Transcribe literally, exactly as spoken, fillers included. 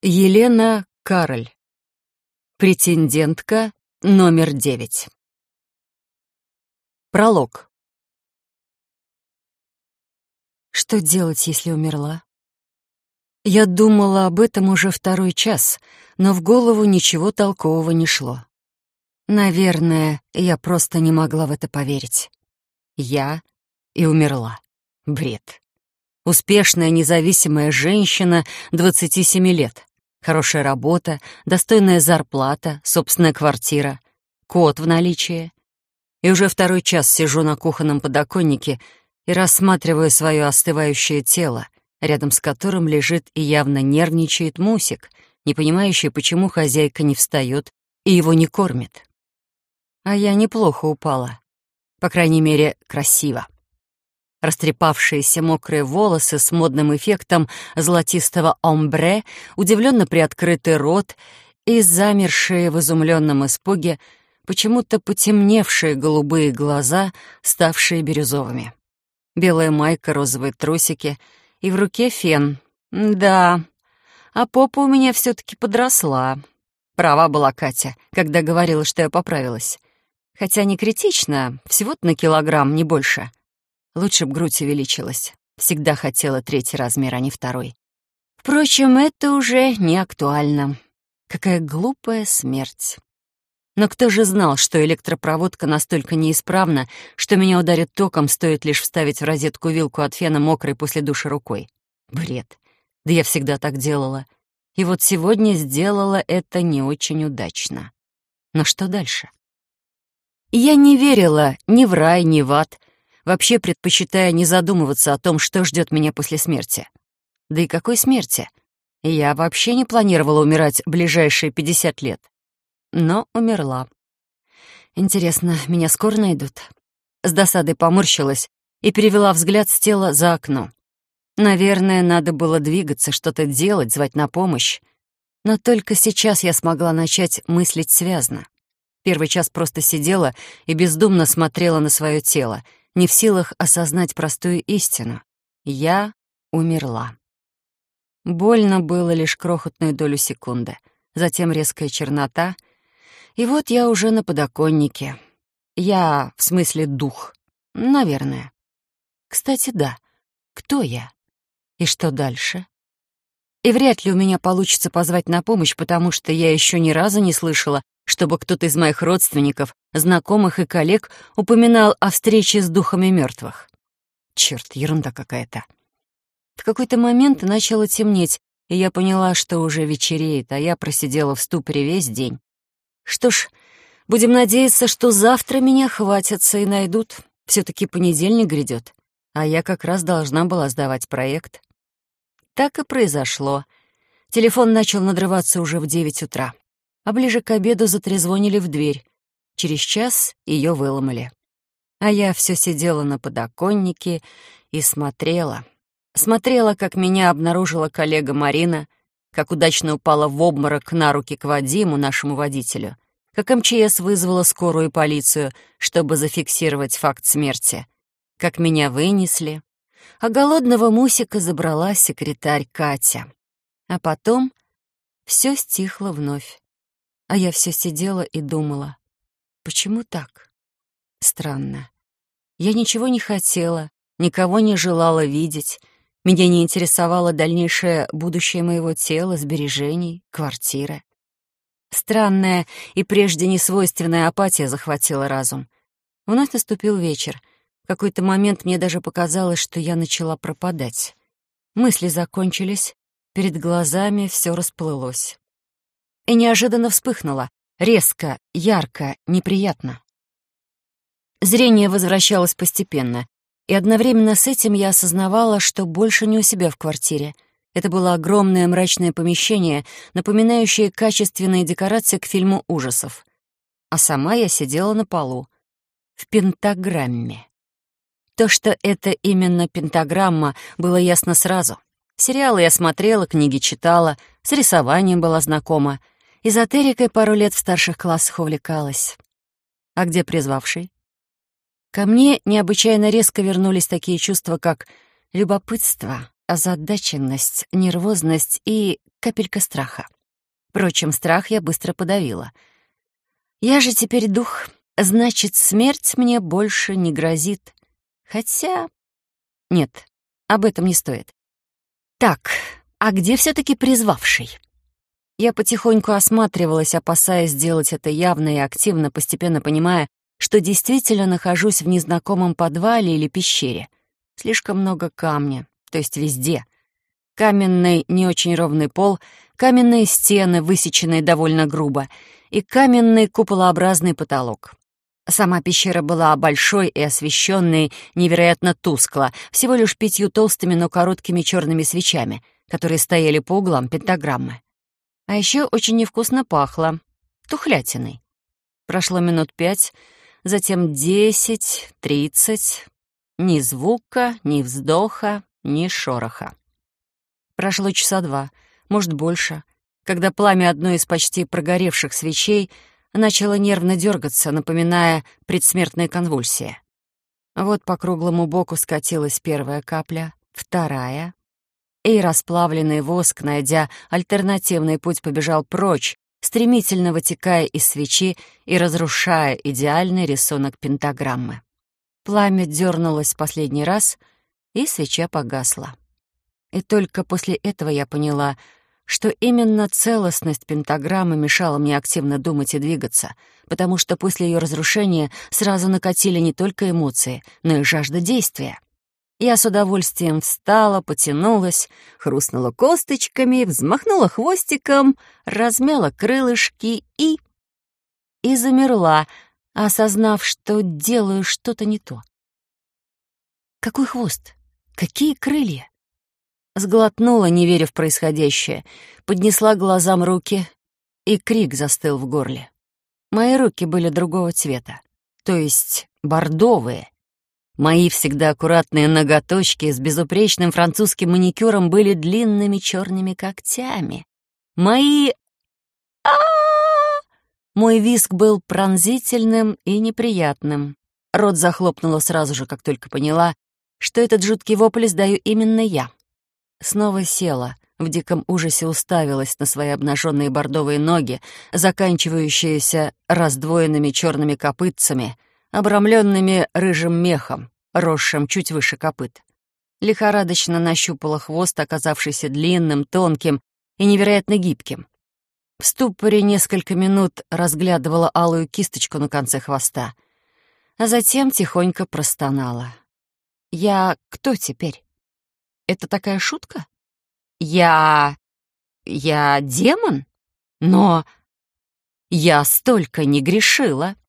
Елена Кароль. Претендентка номер девять. Пролог. Что делать, если умерла? Я думала об этом уже второй час, но в голову ничего толкового не шло. Наверное, я просто не могла в это поверить. Я и умерла. Бред. Успешная независимая женщина двадцати семи лет. Хорошая работа, достойная зарплата, собственная квартира, кот в наличии. И уже второй час сижу на кухонном подоконнике и рассматриваю свое остывающее тело, рядом с которым лежит и явно нервничает Мусик, не понимающий, почему хозяйка не встает и его не кормит. А я неплохо упала. По крайней мере, красиво. Растрепавшиеся мокрые волосы с модным эффектом золотистого омбре, удивленно приоткрытый рот и замершие в изумленном испуге почему-то потемневшие голубые глаза, ставшие бирюзовыми. Белая майка, розовые трусики и в руке фен. Да, а попа у меня все-таки подросла. Права была Катя, когда говорила, что я поправилась. Хотя не критично, всего-то на килограмм, не больше. Лучше б грудь увеличилась. Всегда хотела третий размер, а не второй. Впрочем, это уже не актуально. Какая глупая смерть. Но кто же знал, что электропроводка настолько неисправна, что меня ударит током, стоит лишь вставить в розетку вилку от фена мокрой после душа рукой? Бред. Да я всегда так делала. И вот сегодня сделала это не очень удачно. Но что дальше? Я не верила ни в рай, ни в ад, вообще предпочитая не задумываться о том, что ждет меня после смерти. Да и какой смерти? Я вообще не планировала умирать ближайшие пятьдесят лет. Но умерла. Интересно, меня скоро найдут? С досадой поморщилась и перевела взгляд с тела за окно. Наверное, надо было двигаться, что-то делать, звать на помощь. Но только сейчас я смогла начать мыслить связно. Первый час просто сидела и бездумно смотрела на свое тело, не в силах осознать простую истину. Я умерла. Больно было лишь крохотную долю секунды, затем резкая чернота, и вот я уже на подоконнике. Я, в смысле, дух. Наверное. Кстати, да. Кто я? И что дальше? И вряд ли у меня получится позвать на помощь, потому что я еще ни разу не слышала, чтобы кто-то из моих родственников, знакомых и коллег упоминал о встрече с духами мертвых. Черт, ерунда какая-то. В какой-то момент начало темнеть, и я поняла, что уже вечереет, а я просидела в ступоре весь день. Что ж, будем надеяться, что завтра меня хватятся и найдут. Все-таки понедельник грядет, а я как раз должна была сдавать проект. Так и произошло. Телефон начал надрываться уже в девять утра. А ближе к обеду затрезвонили в дверь. Через час ее выломали. А я все сидела на подоконнике и смотрела. Смотрела, как меня обнаружила коллега Марина, как удачно упала в обморок на руки к Вадиму, нашему водителю, как эм че эс вызвала скорую и полицию, чтобы зафиксировать факт смерти, как меня вынесли, а голодного Мусика забрала секретарь Катя. А потом все стихло вновь. А я все сидела и думала, почему так? Странно. Я ничего не хотела, никого не желала видеть. Меня не интересовало дальнейшее будущее моего тела, сбережений, квартиры. Странная и прежде несвойственная апатия захватила разум. Вновь наступил вечер. В какой-то момент мне даже показалось, что я начала пропадать. Мысли закончились, перед глазами все расплылось. И неожиданно вспыхнуло, резко, ярко, неприятно. Зрение возвращалось постепенно, и одновременно с этим я осознавала, что больше не у себя в квартире. Это было огромное мрачное помещение, напоминающее качественные декорации к фильму ужасов. А сама я сидела на полу, в пентаграмме. То, что это именно пентаграмма, было ясно сразу. Сериалы я смотрела, книги читала, с рисованием была знакома. Эзотерикой пару лет в старших классах увлекалась. А где призвавший? Ко мне необычайно резко вернулись такие чувства, как любопытство, озадаченность, нервозность и капелька страха. Впрочем, страх я быстро подавила. Я же теперь дух, значит, смерть мне больше не грозит. Хотя... Нет, об этом не стоит. Так, а где все-таки призвавший? Я потихоньку осматривалась, опасаясь сделать это явно и активно, постепенно понимая, что действительно нахожусь в незнакомом подвале или пещере. Слишком много камня, то есть везде. Каменный, не очень ровный пол, каменные стены, высеченные довольно грубо, и каменный куполообразный потолок. Сама пещера была большой и освещенной невероятно тускло, всего лишь пятью толстыми, но короткими черными свечами, которые стояли по углам пентаграммы. А еще очень невкусно пахло тухлятиной. Прошло минут пять, затем десять, тридцать. Ни звука, ни вздоха, ни шороха. Прошло часа два, может, больше, когда пламя одной из почти прогоревших свечей начало нервно дергаться, напоминая предсмертные конвульсии. Вот по круглому боку скатилась первая капля, вторая, и расплавленный воск, найдя альтернативный путь, побежал прочь, стремительно вытекая из свечи и разрушая идеальный рисунок пентаграммы. Пламя дернулось последний раз, и свеча погасла. И только после этого я поняла, что именно целостность пентаграммы мешала мне активно думать и двигаться, потому что после ее разрушения сразу накатили не только эмоции, но и жажда действия. Я с удовольствием встала, потянулась, хрустнула косточками, взмахнула хвостиком, размяла крылышки и... и замерла, осознав, что делаю что-то не то. Какой хвост? Какие крылья? Сглотнула, не веря в происходящее, поднесла к глазам руки, и крик застыл в горле. Мои руки были другого цвета, то есть бордовые. Мои всегда аккуратные ноготочки с безупречным французским маникюром были длинными черными когтями. Мои... а Мой визг был пронзительным и неприятным. Рот захлопнула сразу же, как только поняла, что этот жуткий вопль издаю именно я. Снова села, в диком ужасе уставилась на свои обнаженные бордовые ноги, заканчивающиеся раздвоенными черными копытцами, обрамленными рыжим мехом, росшим чуть выше копыт. Лихорадочно нащупала хвост, оказавшийся длинным, тонким и невероятно гибким. В ступоре несколько минут разглядывала алую кисточку на конце хвоста, а затем тихонько простонала. «Я кто теперь? Это такая шутка? Я... я демон? Но я столько не грешила!»